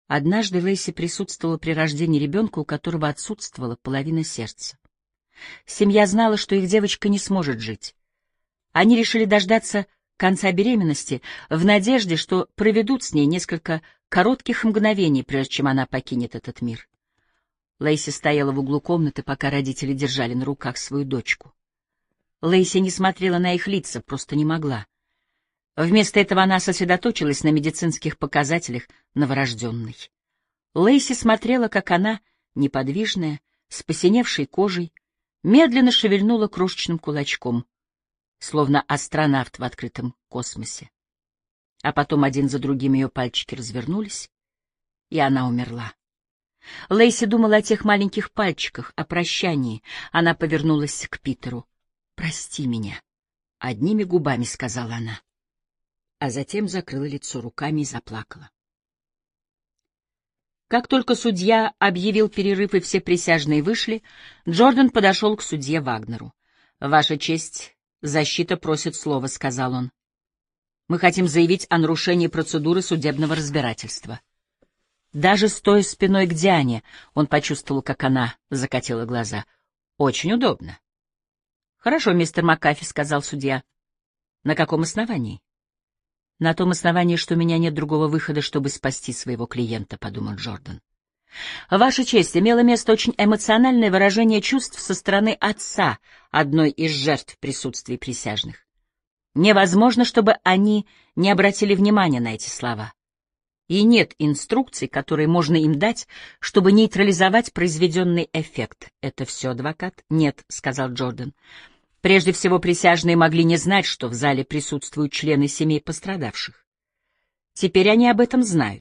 Однажды Лейси присутствовала при рождении ребенка, у которого отсутствовала половина сердца. Семья знала, что их девочка не сможет жить. Они решили дождаться конца беременности в надежде, что проведут с ней несколько коротких мгновений, прежде чем она покинет этот мир. Лейси стояла в углу комнаты, пока родители держали на руках свою дочку. Лейси не смотрела на их лица, просто не могла. Вместо этого она сосредоточилась на медицинских показателях новорожденной. Лейси смотрела, как она, неподвижная, с посиневшей кожей, медленно шевельнула крошечным кулачком, словно астронавт в открытом космосе. А потом один за другим ее пальчики развернулись, и она умерла. Лейси думала о тех маленьких пальчиках, о прощании. Она повернулась к Питеру. «Прости меня», — одними губами сказала она, а затем закрыла лицо руками и заплакала. Как только судья объявил перерыв и все присяжные вышли, Джордан подошел к судье Вагнеру. «Ваша честь, защита просит слова», — сказал он. «Мы хотим заявить о нарушении процедуры судебного разбирательства». Даже стоя спиной к Диане, он почувствовал, как она закатила глаза. «Очень удобно». «Хорошо, мистер Макафи», — сказал судья. «На каком основании?» «На том основании, что у меня нет другого выхода, чтобы спасти своего клиента», — подумал Джордан. «Ваша честь, имело место очень эмоциональное выражение чувств со стороны отца одной из жертв в присутствии присяжных. Невозможно, чтобы они не обратили внимания на эти слова. И нет инструкций, которые можно им дать, чтобы нейтрализовать произведенный эффект. Это все, адвокат?» «Нет», — сказал Джордан. «Прежде всего, присяжные могли не знать, что в зале присутствуют члены семей пострадавших. Теперь они об этом знают.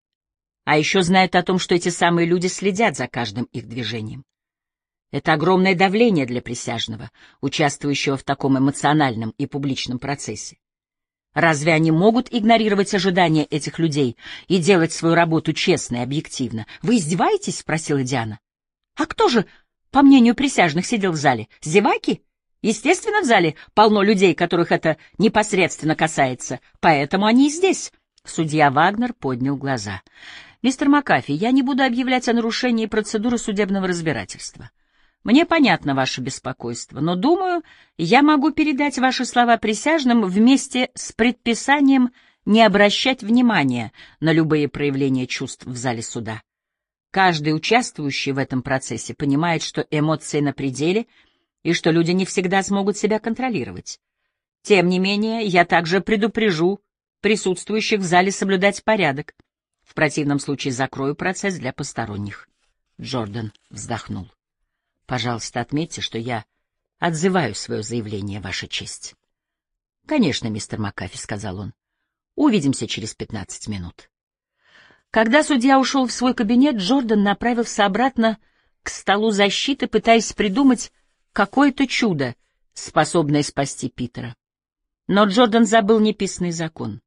А еще знают о том, что эти самые люди следят за каждым их движением. Это огромное давление для присяжного, участвующего в таком эмоциональном и публичном процессе. Разве они могут игнорировать ожидания этих людей и делать свою работу честно и объективно?» «Вы издеваетесь?» — спросила Диана. «А кто же, по мнению присяжных, сидел в зале? Зеваки? Естественно, в зале полно людей, которых это непосредственно касается, поэтому они и здесь». Судья Вагнер поднял глаза. «Мистер Макафи, я не буду объявлять о нарушении процедуры судебного разбирательства. Мне понятно ваше беспокойство, но, думаю, я могу передать ваши слова присяжным вместе с предписанием не обращать внимания на любые проявления чувств в зале суда. Каждый участвующий в этом процессе понимает, что эмоции на пределе и что люди не всегда смогут себя контролировать. Тем не менее, я также предупрежу присутствующих в зале соблюдать порядок. В противном случае закрою процесс для посторонних». Джордан вздохнул. «Пожалуйста, отметьте, что я отзываю свое заявление, Ваша честь». «Конечно, мистер Макафи», — сказал он. «Увидимся через 15 минут». Когда судья ушел в свой кабинет, Джордан направился обратно к столу защиты, пытаясь придумать какое-то чудо, способное спасти Питера. Но Джордан забыл неписанный закон.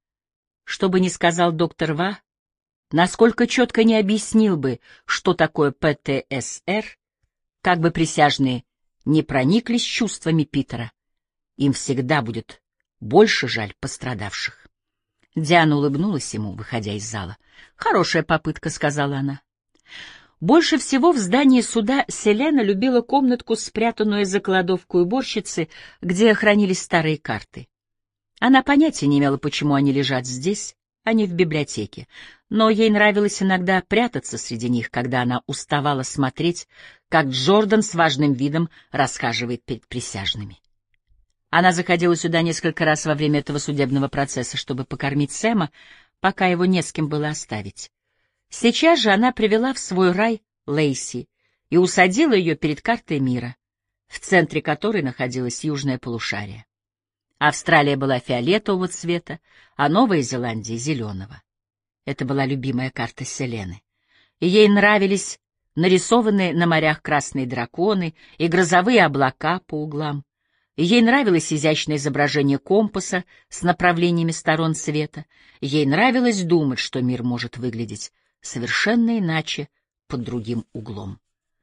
Что бы ни сказал доктор Ва, насколько четко не объяснил бы, что такое ПТСР, как бы присяжные не прониклись чувствами Питера, им всегда будет больше жаль пострадавших. Диана улыбнулась ему, выходя из зала. «Хорошая попытка», — сказала она. Больше всего в здании суда Селена любила комнатку, спрятанную за кладовкой уборщицы, где хранились старые карты. Она понятия не имела, почему они лежат здесь, а не в библиотеке, но ей нравилось иногда прятаться среди них, когда она уставала смотреть, как Джордан с важным видом расхаживает перед присяжными. Она заходила сюда несколько раз во время этого судебного процесса, чтобы покормить Сэма, пока его не с кем было оставить. Сейчас же она привела в свой рай Лейси и усадила ее перед картой мира, в центре которой находилось южное полушарие. Австралия была фиолетового цвета, а Новая Зеландия — зеленого. Это была любимая карта Селены. И ей нравились нарисованные на морях красные драконы и грозовые облака по углам. И ей нравилось изящное изображение компаса с направлениями сторон света. Ей нравилось думать, что мир может выглядеть совершенно иначе, под другим углом.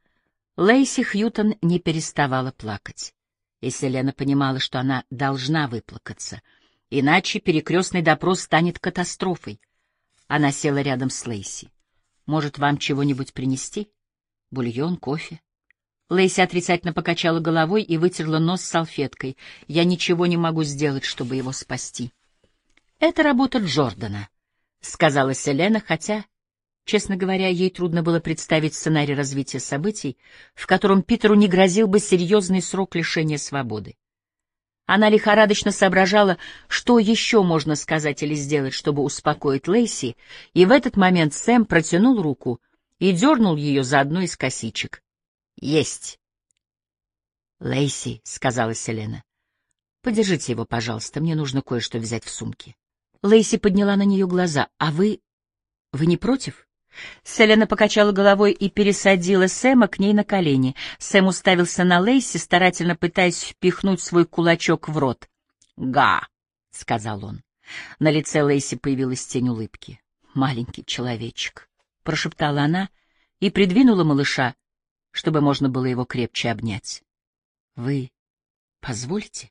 Лейси Хьютон не переставала плакать. И Селена понимала, что она должна выплакаться, иначе перекрестный допрос станет катастрофой. Она села рядом с Лейси. Может, вам чего-нибудь принести? Бульон, кофе?» Лейси отрицательно покачала головой и вытерла нос салфеткой. «Я ничего не могу сделать, чтобы его спасти». «Это работа Джордана», — сказала Селена, хотя, честно говоря, ей трудно было представить сценарий развития событий, в котором Питеру не грозил бы серьезный срок лишения свободы. Она лихорадочно соображала, что еще можно сказать или сделать, чтобы успокоить Лейси, и в этот момент Сэм протянул руку и дернул ее за одну из косичек. «Есть!» «Лейси», — сказала Селена, — «подержите его, пожалуйста, мне нужно кое-что взять в сумке». Лейси подняла на нее глаза. «А вы не против?» Селена покачала головой и пересадила Сэма к ней на колени. Сэм уставился на Лейси, старательно пытаясь впихнуть свой кулачок в рот. «Га!» — сказал он. На лице Лейси появилась тень улыбки. «Маленький человечек», — прошептала она и придвинула малыша, чтобы можно было его крепче обнять. «Вы позволите?»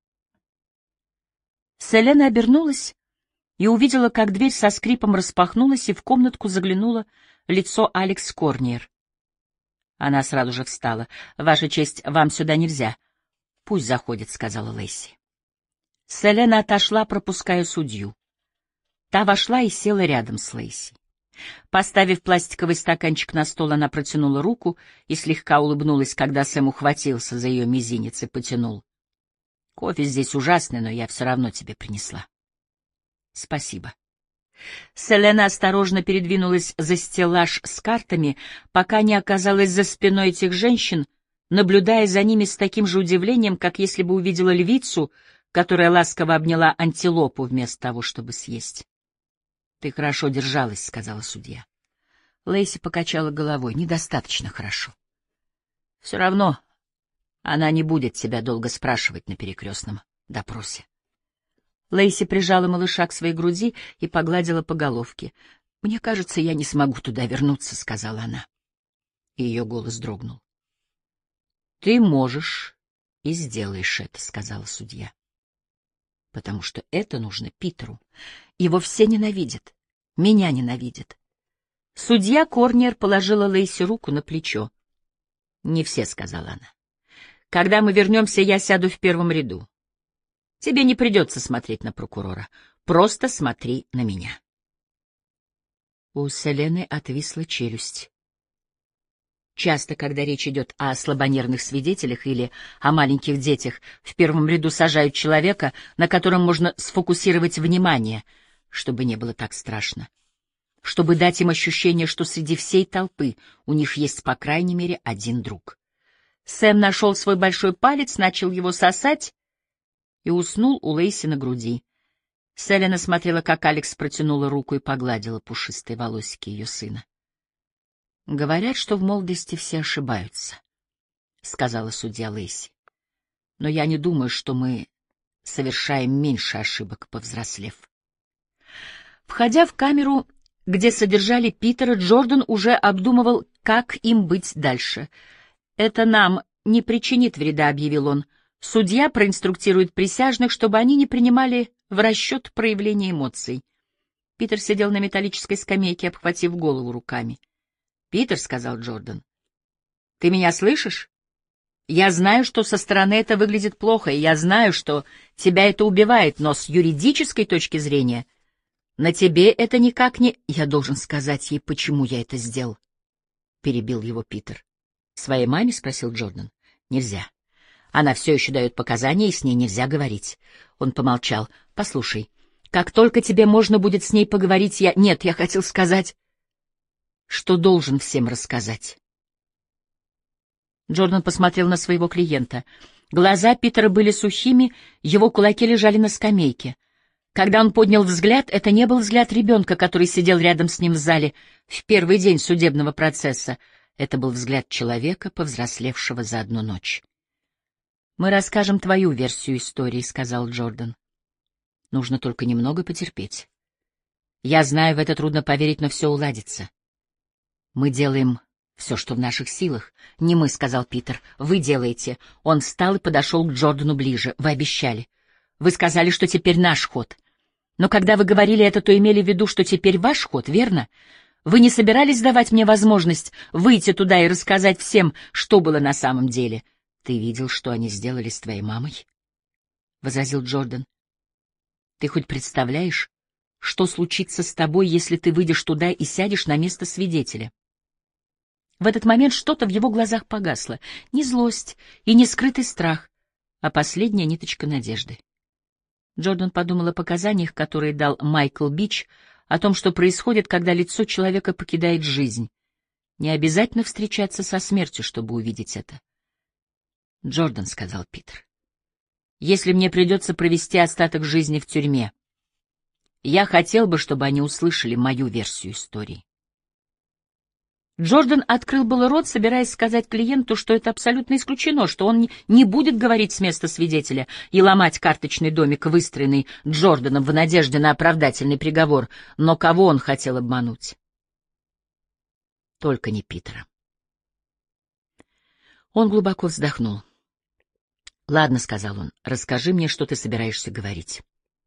Селена обернулась и увидела, как дверь со скрипом распахнулась, и в комнатку заглянуло лицо Алекс Корниер. Она сразу же встала. «Ваша честь, вам сюда нельзя». «Пусть заходит», — сказала Лейси. Селена отошла, пропуская судью. Та вошла и села рядом с Лейси. Поставив пластиковый стаканчик на стол, она протянула руку и слегка улыбнулась, когда Сэм ухватился за ее мизинец и потянул. «Кофе здесь ужасный, но я все равно тебе принесла». «Спасибо». Селена осторожно передвинулась за стеллаж с картами, пока не оказалась за спиной этих женщин, наблюдая за ними с таким же удивлением, как если бы увидела львицу, которая ласково обняла антилопу вместо того, чтобы съесть. «Ты хорошо держалась», — сказала судья. Лейси покачала головой. «Недостаточно хорошо». «Все равно она не будет тебя долго спрашивать на перекрестном допросе». Лейси прижала малыша к своей груди и погладила по головке. «Мне кажется, я не смогу туда вернуться», — сказала она. И ее голос дрогнул. «Ты можешь и сделаешь это», — сказала судья. «Потому что это нужно Питеру. Его все ненавидят. Меня ненавидят». Судья Корниер положила Лейси руку на плечо. «Не все», — сказала она. «Когда мы вернемся, я сяду в первом ряду. Тебе не придется смотреть на прокурора. Просто смотри на меня». У Селены отвисла челюсть. Часто, когда речь идет о слабонервных свидетелях или о маленьких детях, в первом ряду сажают человека, на котором можно сфокусировать внимание, чтобы не было так страшно, чтобы дать им ощущение, что среди всей толпы у них есть по крайней мере один друг. Сэм нашел свой большой палец, начал его сосать и уснул у Лейси на груди. Селена смотрела, как Алекс протянула руку и погладила пушистые волосики ее сына. «Говорят, что в молодости все ошибаются», — сказала судья Лейси. «Но я не думаю, что мы совершаем меньше ошибок, повзрослев». Входя в камеру, где содержали Питера, Джордан уже обдумывал, как им быть дальше. «Это нам не причинит вреда», — объявил он. «Судья проинструктирует присяжных, чтобы они не принимали в расчет проявления эмоций». Питер сидел на металлической скамейке, обхватив голову руками. «Питер», — сказал Джордан, — «ты меня слышишь? Я знаю, что со стороны это выглядит плохо, и я знаю, что тебя это убивает, но с юридической точки зрения на тебе это никак не...» «Я должен сказать ей, почему я это сделал», — перебил его Питер. «Своей маме?» — спросил Джордан. «Нельзя. Она все еще дает показания, и с ней нельзя говорить». Он помолчал. «Послушай, как только тебе можно будет с ней поговорить, я... Нет, я хотел сказать, что должен всем рассказать». Джордан посмотрел на своего клиента. Глаза Питера были сухими, его кулаки лежали на скамейке. Когда он поднял взгляд, это не был взгляд ребенка, который сидел рядом с ним в зале в первый день судебного процесса. Это был взгляд человека, повзрослевшего за одну ночь. «Мы расскажем твою версию истории», — сказал Джордан. «Нужно только немного потерпеть. Я знаю, в это трудно поверить, но все уладится. Мы делаем все, что в наших силах». «Не мы», — сказал Питер. «Вы делаете». Он встал и подошел к Джордану ближе. «Вы обещали. Вы сказали, что теперь наш ход. Но когда вы говорили это, то имели в виду, что теперь ваш ход, верно? Вы не собирались давать мне возможность выйти туда и рассказать всем, что было на самом деле? Ты видел, что они сделали с твоей мамой? — возразил Джордан. — Ты хоть представляешь, что случится с тобой, если ты выйдешь туда и сядешь на место свидетеля? В этот момент что-то в его глазах погасло. Не злость и не скрытый страх, а последняя ниточка надежды. Джордан подумал о показаниях, которые дал Майкл Бич, о том, что происходит, когда лицо человека покидает жизнь. Не обязательно встречаться со смертью, чтобы увидеть это. «Джордан», — сказал Питер, — «если мне придется провести остаток жизни в тюрьме, я хотел бы, чтобы они услышали мою версию истории». Джордан открыл было рот, собираясь сказать клиенту, что это абсолютно исключено, что он не будет говорить с места свидетеля и ломать карточный домик, выстроенный Джорданом в надежде на оправдательный приговор, но кого он хотел обмануть? Только не Питера. Он глубоко вздохнул. «Ладно», — сказал он, — «расскажи мне, что ты собираешься говорить».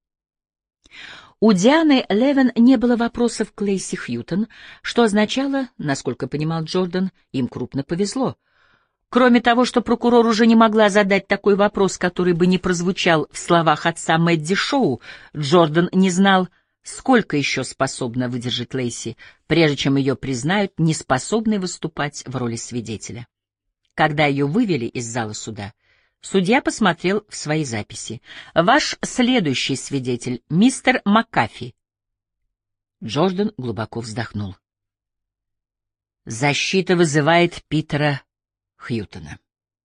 У Дианы Левен не было вопросов к Лейси Хьютон, что означало, насколько понимал Джордан, им крупно повезло. Кроме того, что прокурор уже не могла задать такой вопрос, который бы не прозвучал в словах отца Мэдди Шоу, Джордан не знал, сколько еще способна выдержать Лейси, прежде чем ее признают неспособной выступать в роли свидетеля. Когда ее вывели из зала суда, судья посмотрел в свои записи. «Ваш следующий свидетель, мистер Макафи». Джордан глубоко вздохнул. «Защита вызывает Питера Хьютона».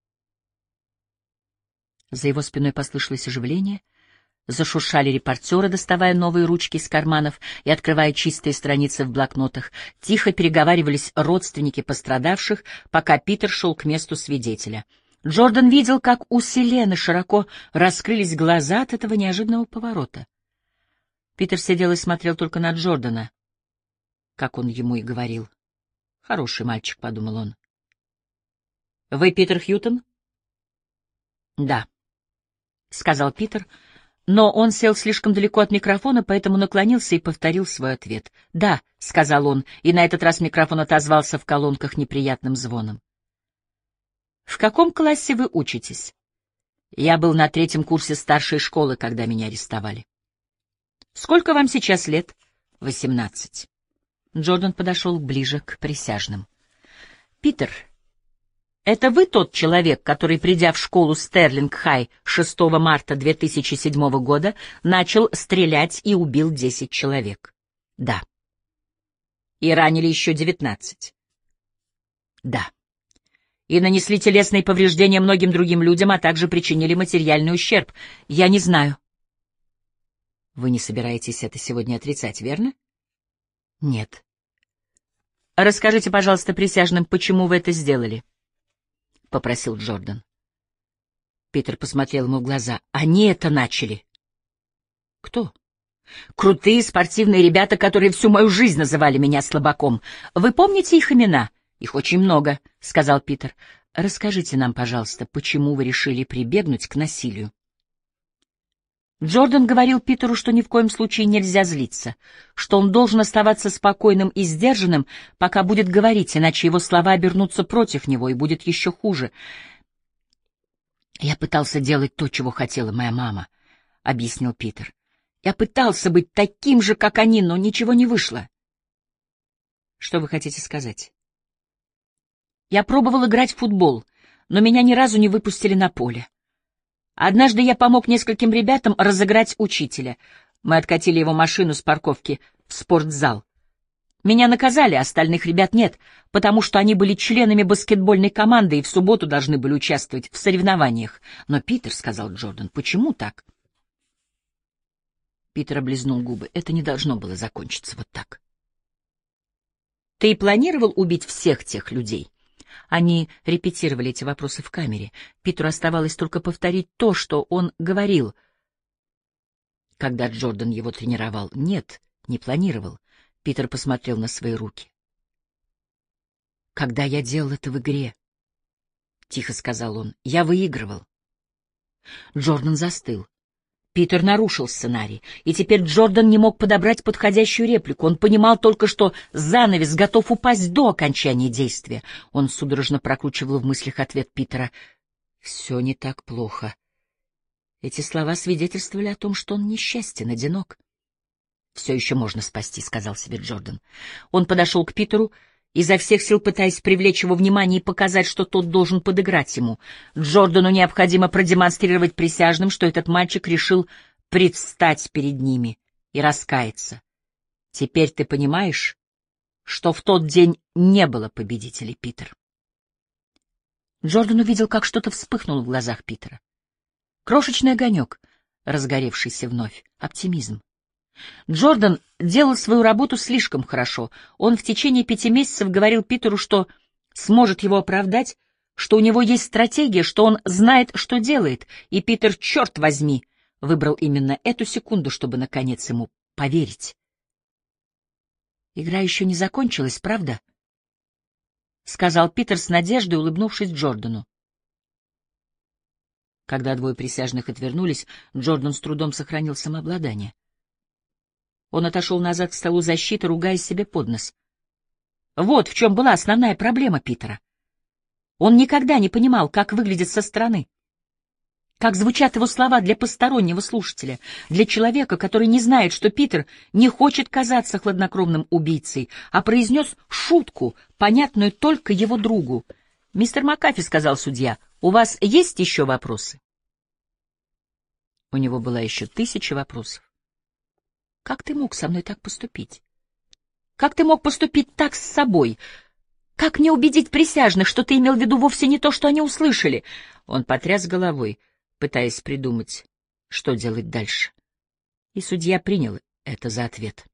За его спиной послышалось оживление. Зашуршали репортеры, доставая новые ручки из карманов и открывая чистые страницы в блокнотах. Тихо переговаривались родственники пострадавших, пока Питер шел к месту свидетеля. Джордан видел, как у Селены широко раскрылись глаза от этого неожиданного поворота. Питер сидел и смотрел только на Джордана, как он ему и говорил. «Хороший мальчик», — подумал он. «Вы Питер Хьютон?» «Да», — сказал Питер, но он сел слишком далеко от микрофона, поэтому наклонился и повторил свой ответ. «Да», — сказал он, и на этот раз микрофон отозвался в колонках неприятным звоном. «В каком классе вы учитесь?» «Я был на 3-м курсе старшей школы, когда меня арестовали». «Сколько вам сейчас лет?» 18. Джордан подошел ближе к присяжным. «Питер, это вы тот человек, который, придя в школу Стерлинг-Хай 6 марта 2007 года, начал стрелять и убил 10 человек?» «Да». «И ранили еще 19?» «Да». «И нанесли телесные повреждения многим другим людям, а также причинили материальный ущерб?» «Я не знаю». «Вы не собираетесь это сегодня отрицать, верно?» «Нет». «Расскажите, пожалуйста, присяжным, почему вы это сделали?» — попросил Джордан. Питер посмотрел ему в глаза. «Они это начали». «Кто?» «Крутые спортивные ребята, которые всю мою жизнь называли меня слабаком. Вы помните их имена?» «Их очень много», — сказал Питер. «Расскажите нам, пожалуйста, почему вы решили прибегнуть к насилию?» Джордан говорил Питеру, что ни в коем случае нельзя злиться, что он должен оставаться спокойным и сдержанным, пока будет говорить, иначе его слова обернутся против него, и будет еще хуже. «Я пытался делать то, чего хотела моя мама», — объяснил Питер. «Я пытался быть таким же, как они, но ничего не вышло». «Что вы хотите сказать?» «Я пробовал играть в футбол, но меня ни разу не выпустили на поле. Однажды я помог нескольким ребятам разыграть учителя. Мы откатили его машину с парковки в спортзал. Меня наказали, остальных ребят нет, потому что они были членами баскетбольной команды и в субботу должны были участвовать в соревнованиях. Но, Питер, — сказал Джордан, — почему так?» Питер облизнул губы. Это не должно было закончиться вот так. «Ты и планировал убить всех тех людей?» Они репетировали эти вопросы в камере. Питеру оставалось только повторить то, что он говорил, когда Джордан его тренировал. «Нет, не планировал». Питер посмотрел на свои руки. «Когда я делал это в игре», — тихо сказал он, — «я выигрывал». Джордан застыл. Питер нарушил сценарий, и теперь Джордан не мог подобрать подходящую реплику. Он понимал только, что занавес готов упасть до окончания действия. Он судорожно прокручивал в мыслях ответ Питера. «Все не так плохо». Эти слова свидетельствовали о том, что он несчастен, одинок. «Все еще можно спасти», — сказал себе Джордан. Он подошел к Питеру, изо всех сил пытаясь привлечь его внимание и показать, что тот должен подыграть ему. Джордану необходимо продемонстрировать присяжным, что этот мальчик решил предстать перед ними и раскаяться. «Теперь ты понимаешь, что в тот день не было победителей, Питер». Джордан увидел, как что-то вспыхнуло в глазах Питера. Крошечный огонек, разгоревшийся вновь, оптимизм. Джордан делал свою работу слишком хорошо. Он в течение 5 месяцев говорил Питеру, что сможет его оправдать, что у него есть стратегия, что он знает, что делает, и Питер, черт возьми, выбрал именно эту секунду, чтобы, наконец, ему поверить. «Игра еще не закончилась, правда?» — сказал Питер с надеждой, улыбнувшись Джордану. Когда двое присяжных отвернулись, Джордан с трудом сохранил самообладание. Он отошел назад к столу защиты, ругаясь себе под нос. Вот в чем была основная проблема Питера. Он никогда не понимал, как выглядит со стороны, как звучат его слова для постороннего слушателя, для человека, который не знает, что Питер не хочет казаться хладнокровным убийцей, а произнес шутку, понятную только его другу. «Мистер Макафи», — сказал судья, — «у вас есть еще вопросы?» У него была еще 1000 вопросов. «Как ты мог со мной так поступить? Как ты мог поступить так с собой? Как мне убедить присяжных, что ты имел в виду вовсе не то, что они услышали?» Он потряс головой, пытаясь придумать, что делать дальше. И судья принял это за ответ.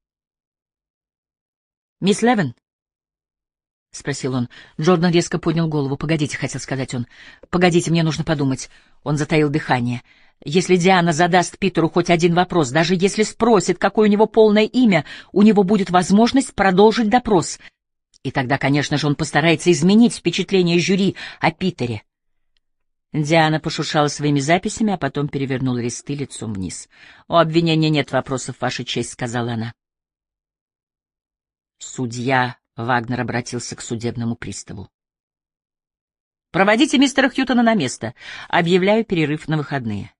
«Мисс Левен?» — спросил он. Джордан резко поднял голову. «Погодите», — хотел сказать он. «Погодите, мне нужно подумать». Он затаил дыхание. Если Диана задаст Питеру хоть один вопрос, даже если спросит, какое у него полное имя, у него будет возможность продолжить допрос. И тогда, конечно же, он постарается изменить впечатление жюри о Питере. Диана пошуршала своими записями, а потом перевернула листы лицом вниз. «У обвинения нет вопросов, Ваша честь», — сказала она. Судья Вагнер обратился к судебному приставу. «Проводите мистера Хьютона на место. Объявляю перерыв на выходные».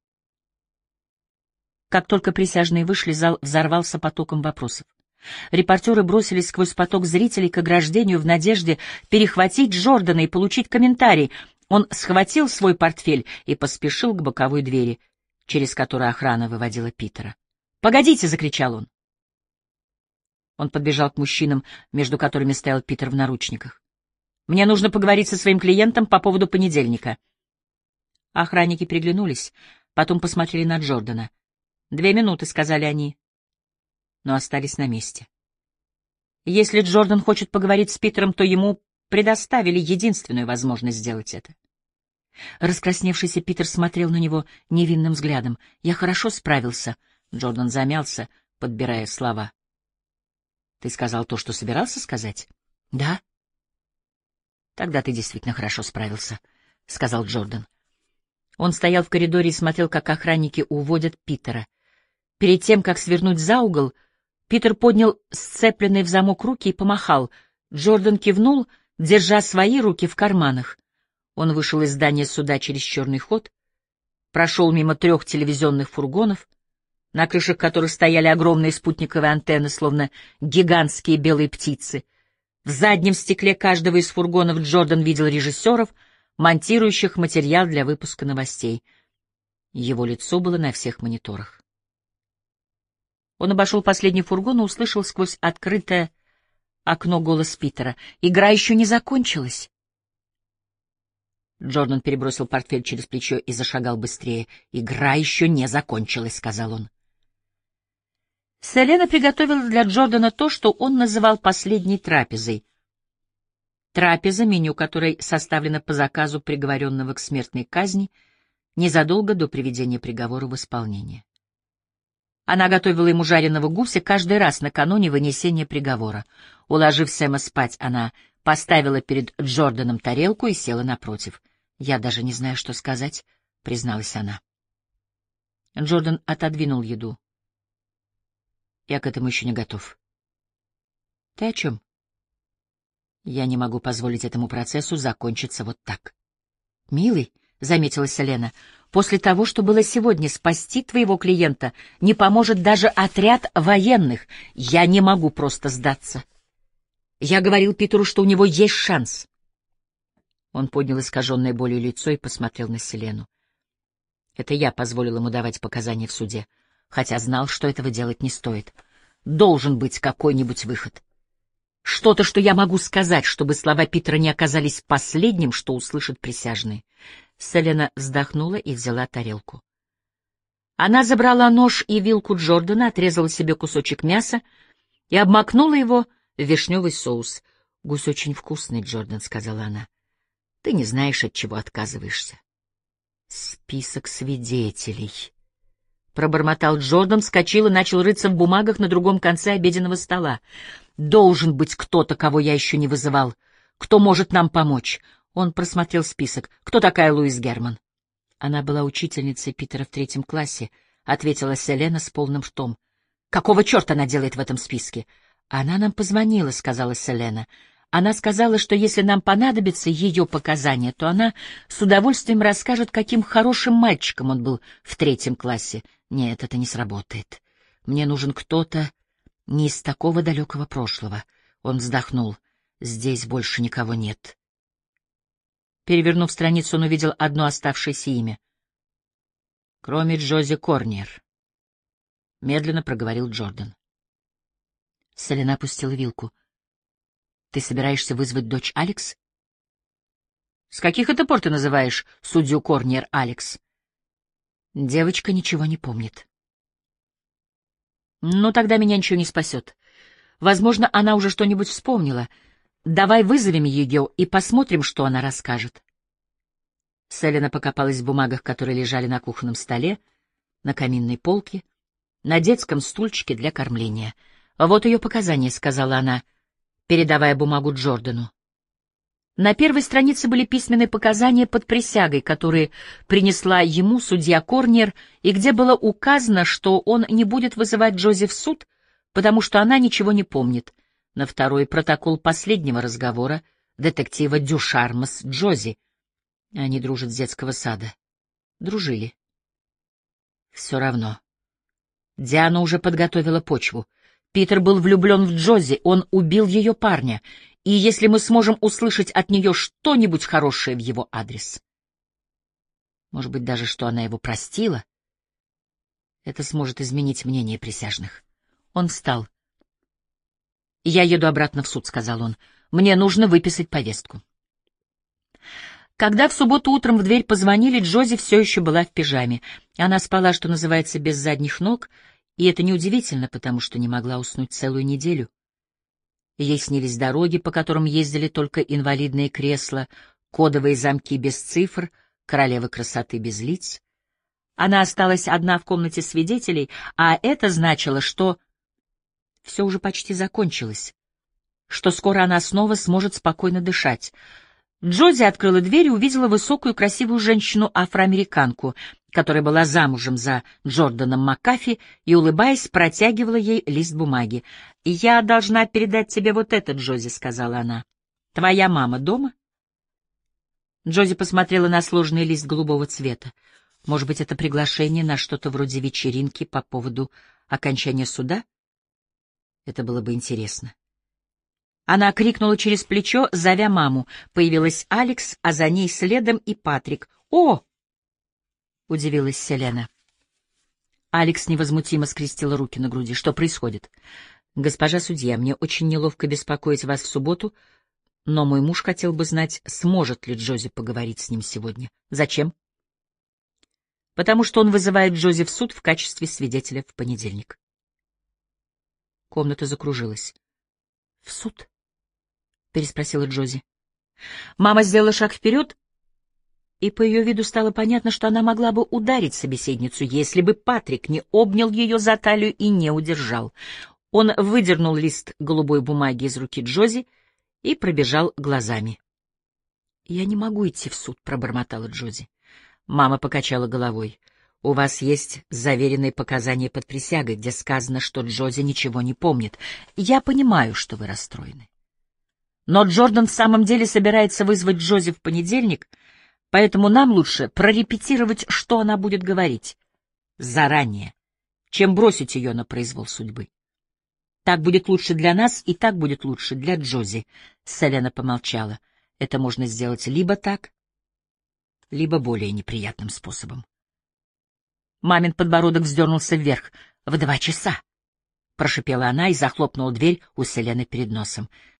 Как только присяжные вышли, зал взорвался потоком вопросов. Репортеры бросились сквозь поток зрителей к ограждению в надежде перехватить Джордана и получить комментарий. Он схватил свой портфель и поспешил к боковой двери, через которую охрана выводила Питера. «Погодите!» — закричал он. Он подбежал к мужчинам, между которыми стоял Питер в наручниках. «Мне нужно поговорить со своим клиентом по поводу понедельника». Охранники приглянулись, потом посмотрели на Джордана. 2 минуты», — сказали они, но остались на месте. Если Джордан хочет поговорить с Питером, то ему предоставили единственную возможность сделать это. Раскрасневшийся Питер смотрел на него невинным взглядом. «Я хорошо справился», — Джордан замялся, подбирая слова. «Ты сказал то, что собирался сказать?» «Да». «Тогда ты действительно хорошо справился», — сказал Джордан. Он стоял в коридоре и смотрел, как охранники уводят Питера. Перед тем, как свернуть за угол, Питер поднял сцепленные в замок руки и помахал. Джордан кивнул, держа свои руки в карманах. Он вышел из здания суда через черный ход, прошел мимо 3 телевизионных фургонов, на крышах которых стояли огромные спутниковые антенны, словно гигантские белые птицы. В заднем стекле каждого из фургонов Джордан видел режиссеров, монтирующих материал для выпуска новостей. Его лицо было на всех мониторах. Он обошел последний фургон и услышал сквозь открытое окно голос Питера. «Игра еще не закончилась». Джордан перебросил портфель через плечо и зашагал быстрее. «Игра еще не закончилась», — сказал он. Селена приготовила для Джордана то, что он называл последней трапезой. Трапеза, меню которой составлено по заказу приговоренного к смертной казни незадолго до приведения приговора в исполнение. Она готовила ему жареного гуся каждый раз накануне вынесения приговора. Уложив Сэма спать, она поставила перед Джорданом тарелку и села напротив. «Я даже не знаю, что сказать», — призналась она. Джордан отодвинул еду. Я к этому еще не готов. Ты о чем? Я не могу позволить этому процессу закончиться вот так. Милый, — заметила Селена, — после того, что было сегодня, спасти твоего клиента не поможет даже отряд военных. Я не могу просто сдаться. Я говорил Питеру, что у него есть шанс. Он поднял искаженное болью лицо и посмотрел на Селену. Это я позволил ему давать показания в суде, хотя знал, что этого делать не стоит. Должен быть какой-нибудь выход. Что-то, что я могу сказать, чтобы слова Питера не оказались последним, что услышат присяжные. Селена вздохнула и взяла тарелку. Она забрала нож и вилку Джордана, отрезала себе кусочек мяса и обмакнула его в вишневый соус. — Гусь очень вкусный, Джордан, — сказала она. — Ты не знаешь, от чего отказываешься. — Список свидетелей. Пробормотал Джордан, вскочил и начал рыться в бумагах на другом конце обеденного стола. «Должен быть кто-то, кого я еще не вызывал. Кто может нам помочь?» Он просмотрел список. «Кто такая Луис Герман?» «Она была учительницей Питера в 3 классе», — ответила Селена с полным ртом. «Какого черта она делает в этом списке?» «Она нам позвонила», — сказала Селена. «Она сказала, что если нам понадобятся ее показания, то она с удовольствием расскажет, каким хорошим мальчиком он был в 3 классе. Нет, это не сработает. Мне нужен кто-то не из такого далекого прошлого». Он вздохнул. «Здесь больше никого нет». Перевернув страницу, он увидел одно оставшееся имя. «Кроме Джози Корнер», — медленно проговорил Джордан. Селена опустила вилку. «Ты собираешься вызвать дочь Алекс?» «С каких это пор ты называешь судью Корнер Алекс?» Девочка ничего не помнит. «Ну, тогда меня ничего не спасет. Возможно, она уже что-нибудь вспомнила. Давай вызовем ее и посмотрим, что она расскажет». Селена покопалась в бумагах, которые лежали на кухонном столе, на каминной полке, на детском стульчике для кормления. «Вот ее показания», — сказала она, передавая бумагу Джордану. На первой странице были письменные показания под присягой, которые принесла ему судья Корнер, и где было указано, что он не будет вызывать Джози в суд, потому что она ничего не помнит. На второй — протокол последнего разговора детектива Дюшарма с Джози. Они дружат с детского сада. Дружили. Все равно. Диана уже подготовила почву. Питер был влюблен в Джози, он убил ее парня, и если мы сможем услышать от нее что-нибудь хорошее в его адрес, может быть, даже что она его простила, это сможет изменить мнение присяжных. Он встал. «Я еду обратно в суд», — сказал он. «Мне нужно выписать повестку». Когда в субботу утром в дверь позвонили, Джози все еще была в пижаме. Она спала, что называется, без задних ног, и это неудивительно, потому что не могла уснуть целую неделю. Ей снились дороги, по которым ездили только инвалидные кресла, кодовые замки без цифр, королевы красоты без лиц. Она осталась одна в комнате свидетелей, а это значило, что все уже почти закончилось, что скоро она снова сможет спокойно дышать. Джози открыла дверь и увидела высокую красивую женщину-афроамериканку, которая была замужем за Джорданом Макафи и, улыбаясь, протягивала ей лист бумаги. «Я должна передать тебе вот это, Джози», — сказала она. «Твоя мама дома?» Джози посмотрела на сложный лист голубого цвета. Может быть, это приглашение на что-то вроде вечеринки по поводу окончания суда? Это было бы интересно. Она крикнула через плечо, зовя маму. Появилась Алекс, а за ней следом и Патрик. «О!» — удивилась Селена. Алекс невозмутимо скрестила руки на груди. «Что происходит?» «Госпожа судья, мне очень неловко беспокоить вас в субботу, но мой муж хотел бы знать, сможет ли Джози поговорить с ним сегодня». «Зачем?» «Потому что он вызывает Джози в суд в качестве свидетеля в понедельник». Комната закружилась. «В суд?» — переспросила Джози. Мама сделала шаг вперед, и по ее виду стало понятно, что она могла бы ударить собеседницу, если бы Патрик не обнял ее за талию и не удержал. Он выдернул лист голубой бумаги из руки Джози и пробежал глазами. «Я не могу идти в суд», — пробормотала Джози. Мама покачала головой. У вас есть заверенные показания под присягой, где сказано, что Джози ничего не помнит. Я понимаю, что вы расстроены. Но Джордан в самом деле собирается вызвать Джози в понедельник, поэтому нам лучше прорепетировать, что она будет говорить заранее, чем бросить ее на произвол судьбы. Так будет лучше для нас, и так будет лучше для Джози. Селена помолчала. Это можно сделать либо так, либо более неприятным способом. Мамин подбородок вздернулся вверх. «В 2 часа!» — прошипела она и захлопнула дверь у Селены перед носом.